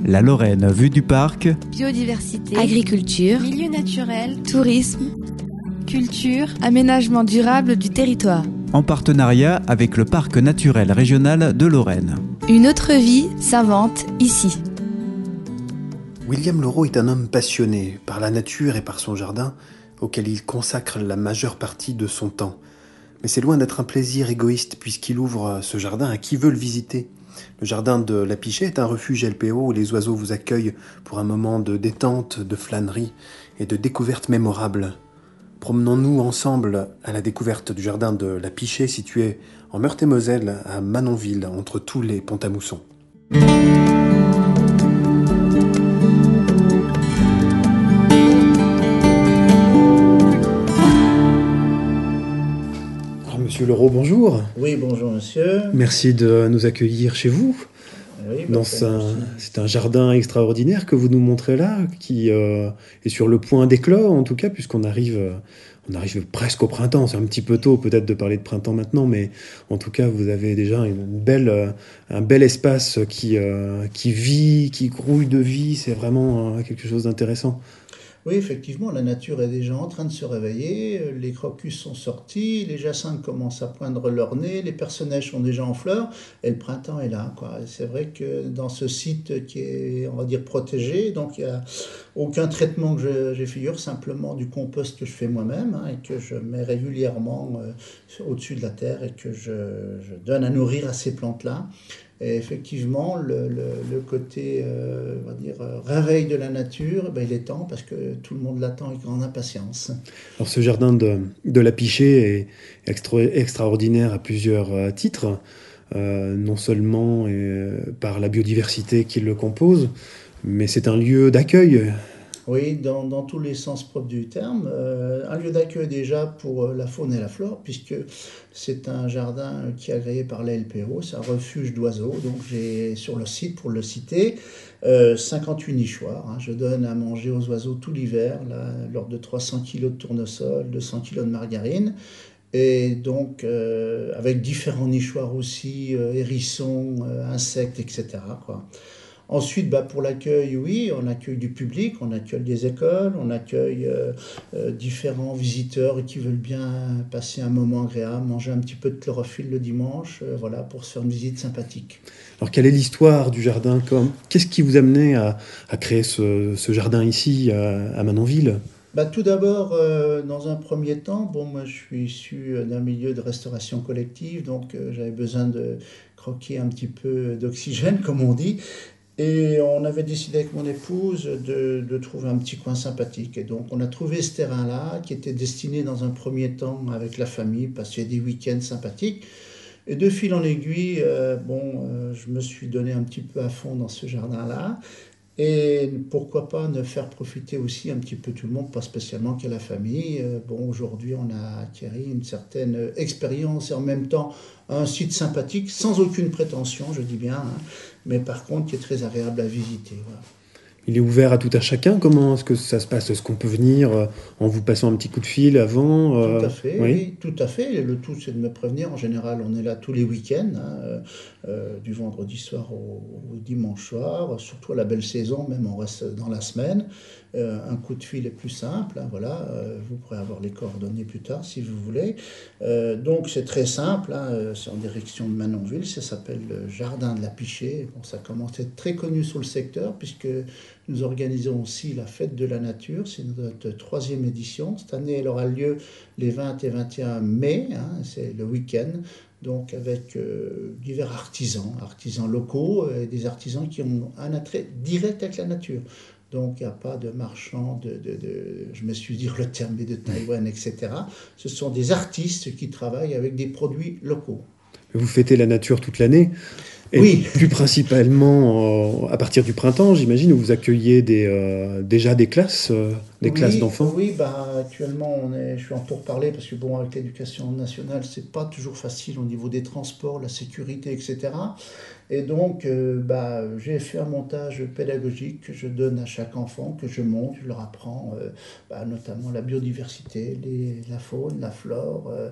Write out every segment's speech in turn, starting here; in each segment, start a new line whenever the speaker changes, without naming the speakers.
La Lorraine vue du parc,
biodiversité,
agriculture,
milieu naturel,
tourisme,
culture,
aménagement durable du territoire.
en partenariat avec le parc naturel régional de Lorraine.
Une autre vie s'invente ici.
William Laureau est un homme passionné par la nature et par son jardin, auquel il consacre la majeure partie de son temps. Mais c'est loin d'être un plaisir égoïste puisqu'il ouvre ce jardin à qui veut le visiter. Le jardin de la Pichée est un refuge LPO où les oiseaux vous accueillent pour un moment de détente, de flânerie et de découverte mémorable. Promenons-nous ensemble à la découverte du jardin de la Pichée situé en Meurthe-et-Moselle à Manonville entre Toul et Pont-à-Mousson. Monsieur Laureau, bonjour.
Oui, bonjour monsieur.
Merci de nous accueillir chez vous.
Oui,
C'est un jardin extraordinaire que vous nous montrez là, qui est sur le point d'éclore en tout cas, puisqu'on arrive presque au printemps. C'est un petit peu tôt peut-être de parler de printemps maintenant, mais en tout cas vous avez déjà un bel espace qui vit, qui grouille de vie. C'est vraiment quelque chose d'intéressant.
Oui, effectivement, la nature est déjà en train de se réveiller, les crocus sont sortis, les jacinthes commencent à poindre leur nez, les personnages sont déjà en fleurs, et le printemps est là, quoi. Et c'est vrai que dans ce site qui est, on va dire, protégé, donc il n'y a aucun traitement que j'effectue, simplement du compost que je fais moi-même, hein, et que je mets régulièrement au-dessus de la terre, et que je donne à nourrir à ces plantes-là. Et effectivement, le côté, on va dire, réveil de la nature, ben, il est temps parce que tout le monde l'attend avec grande impatience.
Alors ce jardin de la Pichée est extraordinaire à plusieurs titres, non seulement par la biodiversité qui le compose, mais c'est un lieu d'accueil.
Oui, dans tous les sens propres du terme. Un lieu d'accueil déjà pour la faune et la flore, puisque c'est un jardin qui est agréé par la LPO, c'est un refuge d'oiseaux. Donc j'ai sur le site, pour le citer, 58 nichoirs. Hein. Je donne à manger aux oiseaux tout l'hiver, là, lors de 300 kg de tournesol, 200 kg de margarine. Et donc, avec différents nichoirs aussi, hérissons, insectes, etc., quoi. Ensuite, pour l'accueil, oui, on accueille du public, on accueille des écoles, on accueille différents visiteurs qui veulent bien passer un moment agréable, manger un petit peu de chlorophylle le dimanche, voilà, pour se faire une visite sympathique.
Alors, quelle est l'histoire du jardin? Qu'est-ce qui vous a amené à créer ce jardin ici, à Manonville?
Tout d'abord, dans un premier temps, moi je suis issu d'un milieu de restauration collective, donc j'avais besoin de croquer un petit peu d'oxygène, comme on dit. Et on avait décidé avec mon épouse de trouver un petit coin sympathique. Et donc on a trouvé ce terrain-là qui était destiné dans un premier temps avec la famille, passer des week-ends sympathiques. Et de fil en aiguille, je me suis donné un petit peu à fond dans ce jardin-là. Et pourquoi pas ne faire profiter aussi un petit peu tout le monde, pas spécialement qu'à la famille. Aujourd'hui, on a acquis une certaine expérience et en même temps un site sympathique, sans aucune prétention, je dis bien, hein, mais par contre qui est très agréable à visiter. Voilà.
Il est ouvert à tout un chacun. Comment est-ce que ça se passe? Est-ce qu'on peut venir en vous passant un petit coup de fil avant?
Tout à fait, oui, tout à fait. Le tout, c'est de me prévenir. En général, on est là tous les week-ends, hein, du vendredi soir au dimanche soir. Surtout à la belle saison, même on reste dans la semaine. Un coup de fil est plus simple, hein, voilà. Vous pourrez avoir les coordonnées plus tard si vous voulez. Donc c'est très simple, hein, c'est en direction de Manonville. Ça s'appelle le Jardin de la Pichée. Bon, ça commence à être très connu sur le secteur puisque nous organisons aussi la fête de la nature. C'est notre 3e édition. Cette année, elle aura lieu les 20 et 21 mai. Hein, c'est le week-end. Donc avec divers artisans locaux et des artisans qui ont un attrait direct avec la nature. Donc il n'y a pas de marchands, je me suis dit le terme, de Taïwan, etc. Ce sont des artistes qui travaillent avec des produits locaux.
Vous fêtez la nature toute l'année? Et
oui.
Plus principalement à partir du printemps, j'imagine, où vous accueillez déjà des classes d'enfants.
Oui, actuellement, je suis en pourparlers parce que avec l'éducation nationale, c'est pas toujours facile au niveau des transports, la sécurité, etc. Et donc, j'ai fait un montage pédagogique que je donne à chaque enfant, que je monte, je leur apprends notamment la biodiversité, la faune, la flore.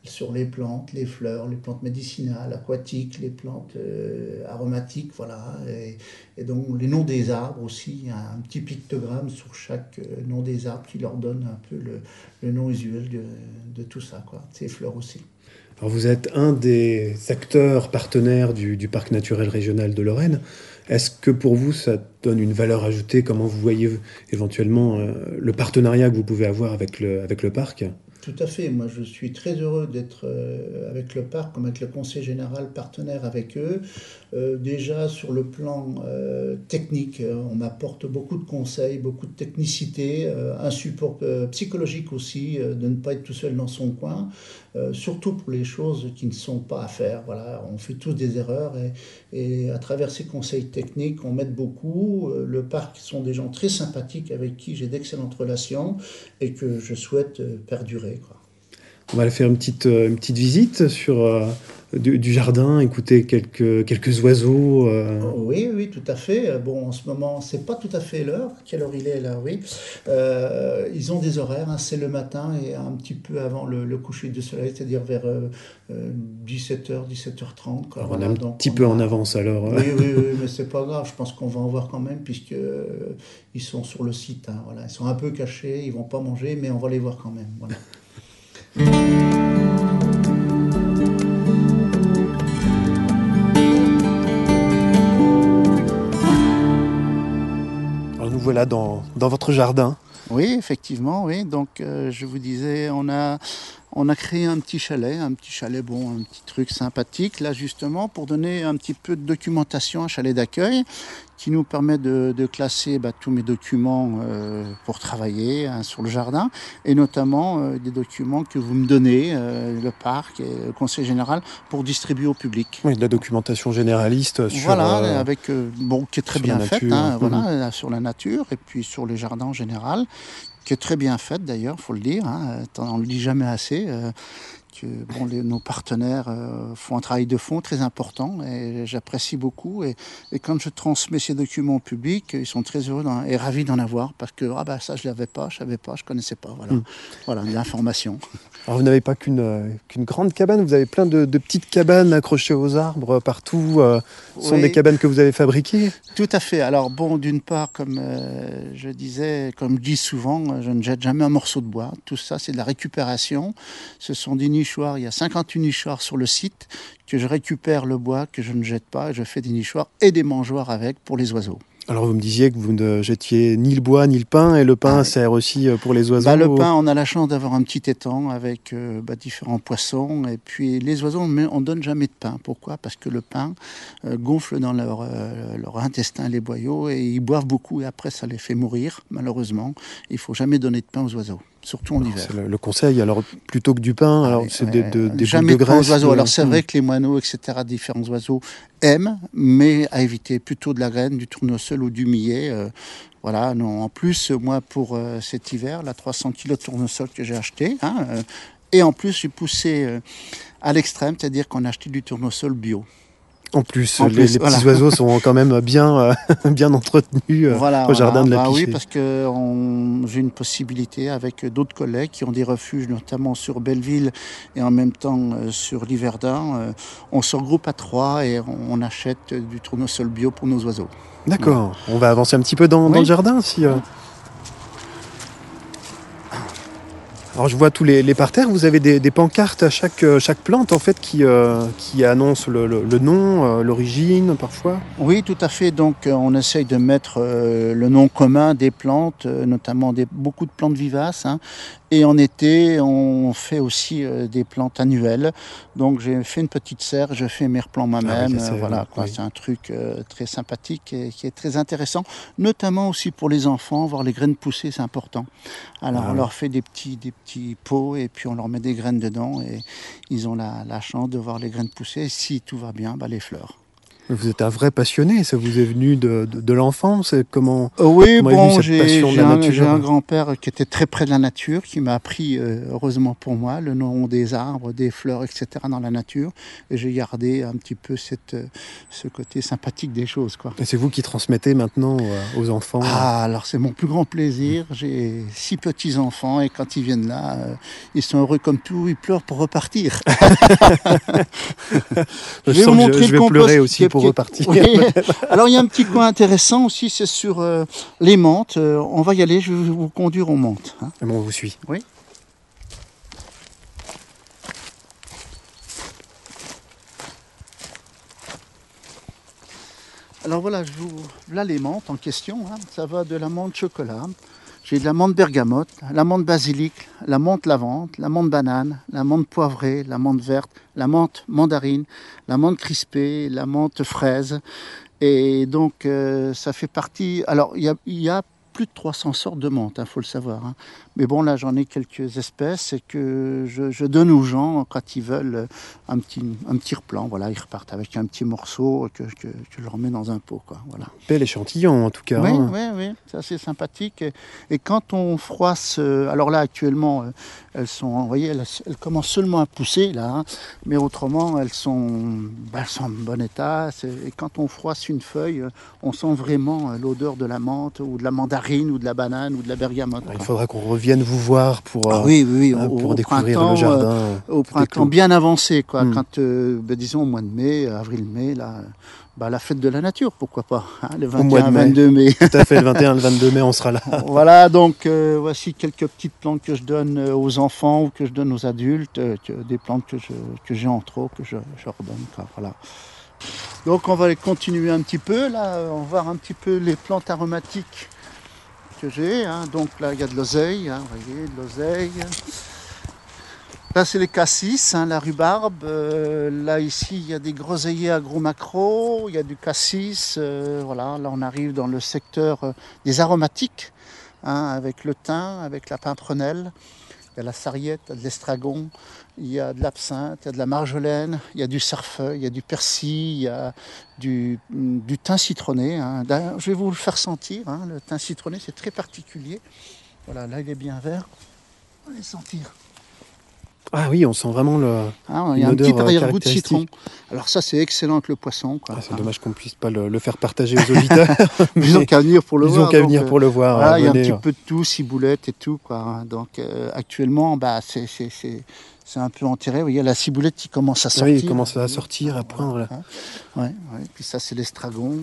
sur les plantes, les fleurs, les plantes médicinales, aquatiques, les plantes aromatiques, voilà. Et donc les noms des arbres aussi, il y a un petit pictogramme sur chaque nom des arbres qui leur donne un peu le nom usuel de tout ça, quoi. Ces fleurs aussi.
Alors vous êtes un des acteurs partenaires du Parc naturel régional de Lorraine. Est-ce que pour vous, ça donne une valeur ajoutée? Comment vous voyez éventuellement le partenariat que vous pouvez avoir avec le parc?
Tout à fait. Moi, je suis très heureux d'être avec le parc, comme avec le conseil général, partenaire avec eux. Déjà, sur le plan technique, on m'apporte beaucoup de conseils, beaucoup de technicité, un support psychologique aussi, de ne pas être tout seul dans son coin, surtout pour les choses qui ne sont pas à faire. Voilà, on fait tous des erreurs et à travers ces conseils techniques, on m'aide beaucoup. Le parc sont des gens très sympathiques avec qui j'ai d'excellentes relations et que je souhaite perdurer, quoi.
On va aller faire une petite visite sur du jardin, écouter quelques oiseaux.
Oui, tout à fait. Bon, en ce moment, c'est pas tout à fait l'heure. Quelle heure il est là? Oui. Ils ont des horaires, hein, c'est le matin et un petit peu avant le coucher du soleil, c'est-à-dire vers 17h, 17h30. Quoi.
Alors
Voilà,
on est un
donc
petit peu en avance alors.
Oui, mais c'est pas grave. Je pense qu'on va en voir quand même puisque ils sont sur le site. Hein, voilà. Ils sont un peu cachés, ils vont pas manger, mais on va les voir quand même. Voilà.
Alors nous voilà dans votre jardin.
Oui, effectivement, oui. Donc, je vous disais, on a créé un petit chalet, bon, un petit truc sympathique, là, justement, pour donner un petit peu de documentation, un chalet d'accueil, qui nous permet de classer tous mes documents pour travailler sur le jardin, et notamment des documents que vous me donnez, le parc et le conseil général, pour distribuer au public.
Oui, de la documentation généraliste sur...
Voilà, qui est très bien faite, hein,
Voilà,
sur la nature, et puis sur les jardins en général, qui est très bien faite d'ailleurs, il faut le dire, hein, on ne le dit jamais assez, nos partenaires font un travail de fond très important et j'apprécie beaucoup. Et quand je transmets ces documents au public, ils sont très heureux et ravis d'en avoir parce que ça je ne l'avais pas, je ne savais pas, je ne connaissais pas. Voilà, de l'information.
Alors vous n'avez pas qu'une grande cabane, vous avez plein de petites cabanes accrochées aux arbres partout. Ce sont des cabanes que vous avez fabriquées?
Tout à fait. Alors d'une part, comme je dis souvent, je ne jette jamais un morceau de bois. Tout ça, c'est de la récupération. Ce sont des nichoirs. Il y a 58 nichoirs sur le site que je récupère le bois, que je ne jette pas. Et je fais des nichoirs et des mangeoires avec pour les oiseaux.
Alors vous me disiez que vous ne jettiez ni le bois ni le pain, et le pain sert aussi pour les oiseaux.
Le pain, on a la chance d'avoir un petit étang avec différents poissons, et puis les oiseaux, on ne donne jamais de pain. Pourquoi? Parce que le pain gonfle dans leur intestin les boyaux, et ils boivent beaucoup, et après ça les fait mourir, malheureusement. Il ne faut jamais donner de pain aux oiseaux. Surtout en hiver.
C'est le conseil, alors plutôt que du pain, c'est des
jamais
boules de graisse.
Aux oiseaux. Alors c'est vrai que les moineaux, etc., différents oiseaux aiment, mais à éviter plutôt de la graine, du tournesol ou du millet. Non. En plus, moi, pour cet hiver, 300 kg de tournesol que j'ai acheté, et en plus, j'ai poussé à l'extrême, c'est-à-dire qu'on a acheté du tournesol bio.
En plus, les petits oiseaux sont quand même bien entretenus au jardin de la Pichée.
Oui, parce que j'ai une possibilité avec d'autres collègues qui ont des refuges, notamment sur Belleville et en même temps sur Liverdun. On se regroupe à 3 et on achète du tournesol bio pour nos oiseaux.
D'accord. Ouais. On va avancer un petit peu dans le jardin. Alors je vois tous les parterres, vous avez des pancartes à chaque plante en fait qui annoncent le nom, l'origine parfois.
Oui, tout à fait. Donc on essaye de mettre le nom commun des plantes, notamment beaucoup de plantes vivaces. Et en été, on fait aussi des plantes annuelles. Donc j'ai fait une petite serre, je fais mes replants moi-même. C'est un truc très sympathique et qui est très intéressant, notamment aussi pour les enfants, voir les graines pousser, c'est important. Alors on leur fait des petits pots et puis on leur met des graines dedans et ils ont la chance de voir les graines pousser. Et si tout va bien, les fleurs.
Vous êtes un vrai passionné, ça vous est venu de l'enfance?
Oui,
comment est venue cette
j'ai
passion de la nature?
j'ai un grand-père qui était très près de la nature, qui m'a appris, heureusement pour moi, le nom des arbres, des fleurs, etc. dans la nature. Et j'ai gardé un petit peu ce côté sympathique des choses, quoi.
Et c'est vous qui transmettez maintenant aux enfants?
Ah, alors c'est mon plus grand plaisir. J'ai 6 petits-enfants et quand ils viennent là, ils sont heureux comme tout, ils pleurent pour repartir.
Je
vais
sens
vous
que
montrer
je vais
le
pleurer
compost
aussi pour repartir.
Oui. Alors il y a un petit coin intéressant aussi, c'est sur les menthes. On va y aller, je vais vous conduire aux menthes, hein.
Bon, on vous suit.
Oui. Alors voilà, là les menthes en question, hein, ça va de la menthe chocolat. J'ai de la menthe bergamote, la menthe basilic, la menthe lavande, la menthe banane, la menthe poivrée, la menthe verte, la menthe mandarine, la menthe crispée, la menthe fraise. Et donc ça fait partie. Alors il y a plus de 300 sortes de menthe, faut le savoir, hein. Mais bon, là j'en ai quelques espèces et que je donne aux gens quand ils veulent un petit replant. Voilà, ils repartent avec un petit morceau que je leur mets dans un pot, quoi. Voilà.
Bel échantillon en tout cas.
Oui,
hein.
oui, c'est assez sympathique. Et quand on froisse, alors là actuellement, elles sont, vous voyez, elles commencent seulement à pousser là, hein, mais autrement elles sont en bon état. Et quand on froisse une feuille, on sent vraiment l'odeur de la menthe ou de la mandarine ou de la banane ou de la bergamote,
Il
quoi.
faudra qu'on revienne vous voir pour,
Oui,
pour
au
découvrir
printemps,
le jardin.
au
tout
printemps
éclos.
bien avancé, quoi.
Mm.
Quand, disons au mois de mai, avril-mai, là, la fête de la nature, pourquoi pas, hein, le
Au mois de mai.
21-22 mai.
Tout à fait, le 21 le 22 mai, on sera là.
Voilà, donc voici quelques petites plantes que je donne aux enfants ou que je donne aux adultes, des plantes que j'ai en trop, que je redonne, quoi. Voilà. Donc on va aller continuer un petit peu, là, on va voir un petit peu les plantes aromatiques que j'ai, hein. Donc là il y a de l'oseille, hein, vous voyez, de l'oseille. Là c'est les cassis, hein, la rhubarbe. Là ici il y a des groseilliers agro-macro, il y a du cassis. Voilà, là on arrive dans le secteur des aromatiques, hein, avec le thym, avec la pimprenelle. Il y a la sarriette, il y a de l'estragon, il y a de l'absinthe, il y a de la marjolaine, il y a du cerfeuil, il y a du persil, il y a du thym citronné, hein. D'ailleurs, je vais vous le faire sentir, hein, le thym citronné c'est très particulier. Voilà, là il est bien vert. On va le sentir.
Ah oui, on sent vraiment
Ah, il y a un
l'odeur
petit arrière-goût de
caractéristique.
citron. Alors ça c'est excellent avec le poisson, quoi.
Ah, c'est dommage qu'on puisse pas le faire partager aux auditeurs.
Ils ont qu'à venir pour le
Ils
voir.
ont qu'à
donc,
venir pour le voir.
voilà, il y a un
venez.
petit peu de tout, ciboulette et tout, quoi. Donc actuellement, c'est un peu enterré. Vous voyez, la ciboulette qui commence à sortir.
Oui, il commence à sortir, à poindre. Là.
Ouais. Puis ça, c'est l'estragon.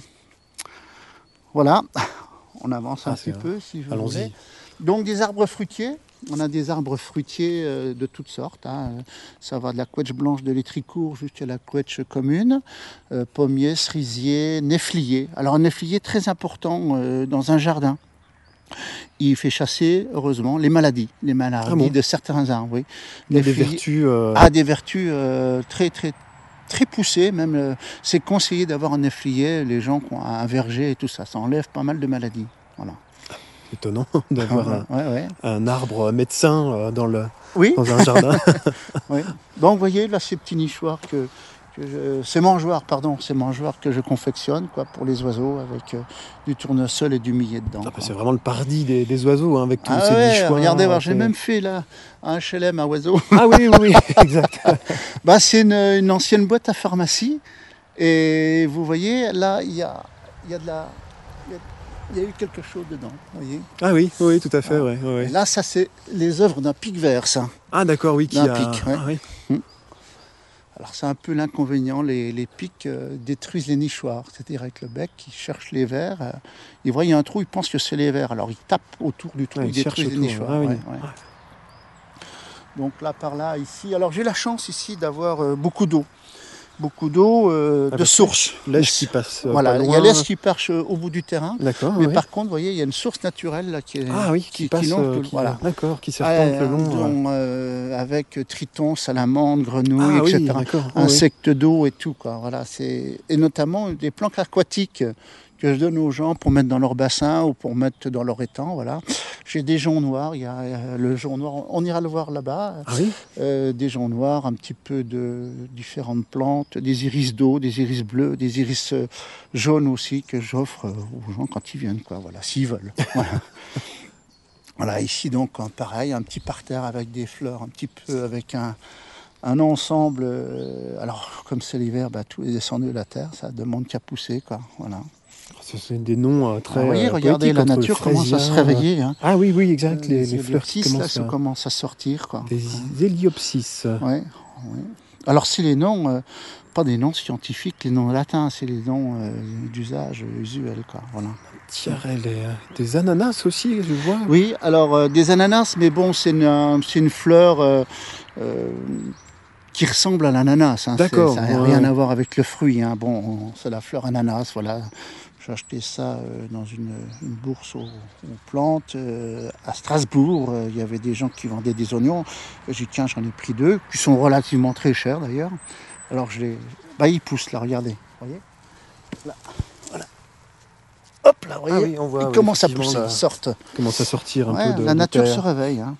Voilà. On avance un petit peu, si vous
Allons-y.
voulez. Donc des arbres fruitiers. On a des arbres fruitiers de toutes sortes, hein. Ça va de la couetche blanche de l'étricourt jusqu'à la couetche commune, pommier, cerisier, néflier. Alors un néflier très important dans un jardin. Il fait chasser, heureusement, les maladies de certains arbres. Oui.
Il y a des vertus.
Des vertus très, très, très poussées. Même, c'est conseillé d'avoir un néflier. Les gens qui ont un verger et tout ça, ça enlève pas mal de maladies. Voilà.
Étonnant d'avoir un arbre médecin dans un jardin.
Oui. Donc vous voyez là ces petits nichoirs ces mangeoires que je confectionne, quoi, pour les oiseaux avec du tournesol et du millet dedans.
Ah, c'est vraiment le paradis des oiseaux, hein, avec tous ces nichoirs.
Regardez, j'ai même fait là un HLM à oiseaux.
Ah oui, exact.
C'est une ancienne boîte à pharmacie et vous voyez là il y a eu quelque chose dedans, vous voyez.
Ah oui, tout à fait, ouais.
Et là, ça c'est les œuvres d'un pic vert, ça.
Ah d'accord, oui,
d'un pic, ouais.
Ah, oui.
Alors c'est un peu l'inconvénient, les pics détruisent les nichoirs, c'est-à-dire avec le bec, ils cherchent les vers, ils voient il y a un trou, ils pensent que c'est les vers, alors ils tapent autour du trou, ils détruisent les nichoirs.
Ah, oui.
Donc là, par là, ici, alors j'ai la chance ici d'avoir beaucoup d'eau de source.
L'Esch qui passe
Voilà,
pas loin.
il y a l'Esch qui perche au bout du terrain.
D'accord.
Mais par contre, vous voyez, il y a une source naturelle là,
qui passe,
voilà.
D'accord, qui serpente le long.
Avec tritons, salamandres, grenouilles, etc. Insectes d'eau et tout, quoi. Voilà, et notamment des plantes aquatiques que je donne aux gens pour mettre dans leur bassin ou pour mettre dans leur étang. Voilà. J'ai des joncs noirs, il y a le jonc noir, on ira le voir là-bas.
Ah oui.
Des joncs noirs, un petit peu de différentes plantes, des iris d'eau, des iris bleus, des iris jaunes aussi que j'offre aux gens quand ils viennent, quoi, voilà, s'ils veulent. Voilà. Voilà, ici donc pareil, un petit parterre avec des fleurs, un petit peu avec un ensemble. Alors comme c'est l'hiver, tout est descendu de la terre, ça demande qu'à pousser, quoi. Voilà.
C'est des noms très.
Vous voyez, regardez,
poétiques,
la
entre
nature commence à se
fraisias.
réveiller. Hein.
Ah oui, oui, exact. Les fleurs qui
ça commence à sortir, quoi.
Des héliopsis.
Ouais, ouais. Alors c'est les noms, pas des noms scientifiques, les noms latins, c'est les noms d'usage usuel, quoi. Voilà.
Tiens, des ananas aussi, je vois.
Oui, alors des ananas, mais bon, c'est une fleur qui ressemble à l'ananas. Hein.
D'accord.
Ça n'a rien à voir avec le fruit. Hein. Bon, c'est la fleur ananas, voilà. J'ai acheté ça dans une bourse aux plantes à Strasbourg. Il y avait des gens qui vendaient des oignons. J'ai dit, tiens, j'en ai pris 2, qui sont relativement très chers d'ailleurs. Alors je les... ils poussent là, regardez. Vous voyez là, voilà. Hop là, vous voyez,
oui, on voit,
ils commencent à pousser,
là,
ils sortent.
Commence à sortir un peu de
la nature
terre.
se réveille. Hein.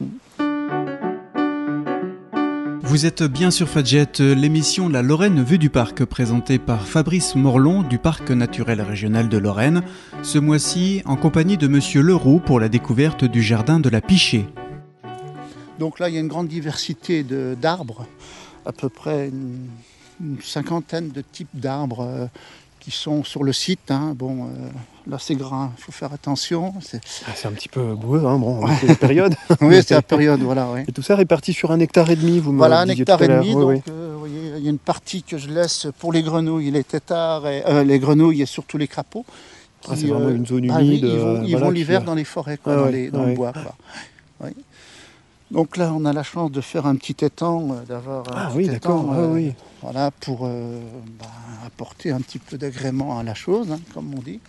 Vous êtes bien sur Fadjet, l'émission La Lorraine vue du parc présentée par Fabrice Morlon du Parc naturel régional de Lorraine, ce mois-ci en compagnie de Monsieur Leroux pour la découverte du jardin de la Pichée.
Donc là, il y a une grande diversité d'arbres, à peu près une cinquantaine de types d'arbres qui sont sur le site. Hein. Bon, là c'est grand, il faut faire attention. C'est
un petit peu boueux, hein, bon, c'est la période.
Oui, c'est la période, voilà. Oui.
Et tout ça réparti sur 1,5 hectare, vous me
voilà, 1,5
disiez
hectare.
tout à l'heure.
Donc, vous voyez, il y a une partie que je laisse pour les grenouilles, les têtards, les grenouilles et surtout les crapauds.
C'est vraiment une zone humide.
Oui, ils vont l'hiver dans les forêts, quoi, dans le bois. Quoi. Oui. Donc là, on a la chance de faire un petit étang, d'avoir un petit étang, voilà, pour apporter un petit peu d'agrément à la chose, hein, comme on dit,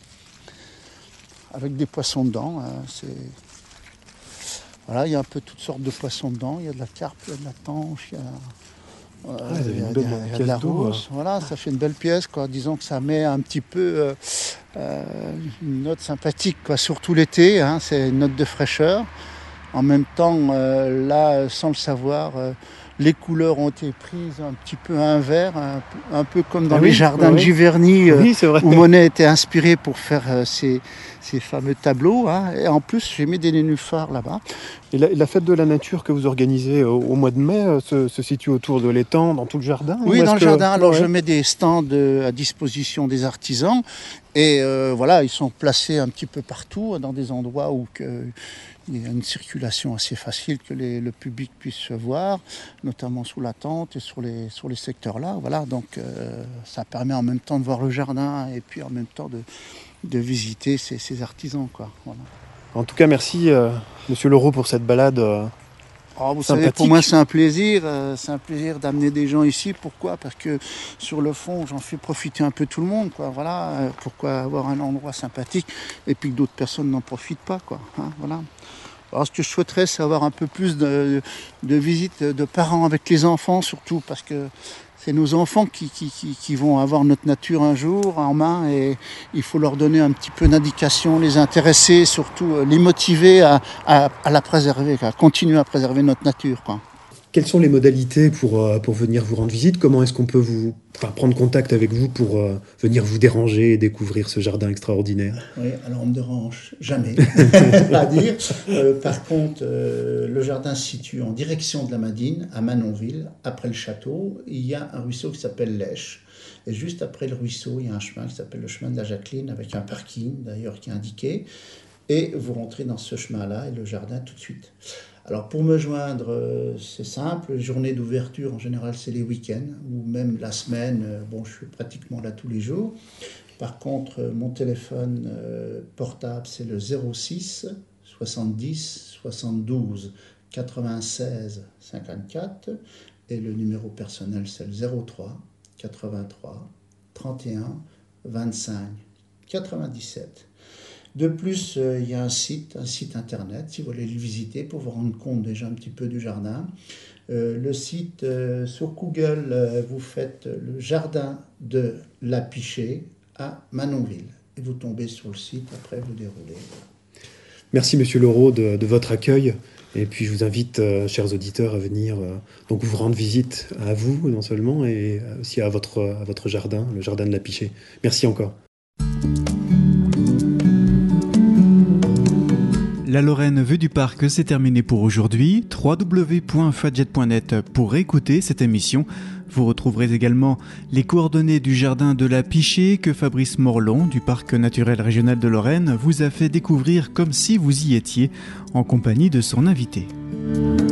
avec des poissons dedans. Voilà, il y a un peu toutes sortes de poissons dedans. Il y a de la carpe, il y a de la tanche, il y a de la rousse. Voilà, ça fait une belle pièce, quoi. Disons que ça met un petit peu une note sympathique, quoi, surtout l'été. Hein, c'est une note de fraîcheur. En même temps, là, sans le savoir, les couleurs ont été prises un petit peu à un vert, un peu comme dans les jardins de Giverny, où Monet était inspiré pour faire ces fameux tableaux. Hein. Et en plus, j'ai mis des nénuphars là-bas.
Et la fête de la nature que vous organisez au mois de mai se situe autour de l'étang, dans tout le jardin?
Oui, dans le jardin. Alors, je mets des stands à disposition des artisans. Et voilà, ils sont placés un petit peu partout, dans des endroits où il y a une circulation assez facile que le public puisse se voir, notamment sous la tente et sur les secteurs là. Voilà, donc ça permet en même temps de voir le jardin et puis en même temps de visiter ces artisans, quoi. Voilà.
En tout cas, merci Monsieur Leroux pour cette balade.
Vous savez, pour moi c'est un plaisir d'amener des gens ici. Pourquoi ? Parce que sur le fond, j'en fais profiter un peu tout le monde, quoi. Voilà, pourquoi avoir un endroit sympathique et puis que d'autres personnes n'en profitent pas, quoi. Hein, voilà. Alors ce que je souhaiterais, c'est avoir un peu plus de visites de parents avec les enfants, surtout parce que c'est nos enfants qui vont avoir notre nature un jour en main et il faut leur donner un petit peu d'indication, les intéresser, surtout les motiver à la préserver, à continuer à préserver notre nature, quoi.
Quelles sont les modalités pour venir vous rendre visite? Comment est-ce qu'on peut prendre contact avec vous pour venir vous déranger et découvrir ce jardin extraordinaire?
Oui, alors on ne me dérange jamais, à dire. Par contre, le jardin se situe en direction de la Madine, à Manonville, après le château. Il y a un ruisseau qui s'appelle l'Esch. Et juste après le ruisseau, il y a un chemin qui s'appelle le chemin de la Jacqueline, avec un parking d'ailleurs qui est indiqué. Et vous rentrez dans ce chemin-là et le jardin tout de suite. Alors pour me joindre, c'est simple, journée d'ouverture en général c'est les week-ends ou même la semaine, je suis pratiquement là tous les jours. Par contre, mon téléphone portable c'est le 06 70 72 96 54 et le numéro personnel c'est le 03 83 31 25 97. De plus, il y a un site internet, si vous voulez le visiter, pour vous rendre compte déjà un petit peu du jardin. Le site, sur Google, vous faites le jardin de la Pichée à Manonville. et vous tombez sur le site, après vous déroulez.
Merci Monsieur Leroux de votre accueil. Et puis je vous invite, chers auditeurs, à venir donc vous rendre visite à vous, non seulement, et aussi à votre jardin, le jardin de la Pichée. Merci encore.
La Lorraine vue du parc, c'est terminé pour aujourd'hui. www.fadjet.net pour réécouter cette émission. Vous retrouverez également les coordonnées du jardin de la Pichée que Fabrice Morlon du Parc naturel régional de Lorraine vous a fait découvrir comme si vous y étiez en compagnie de son invité.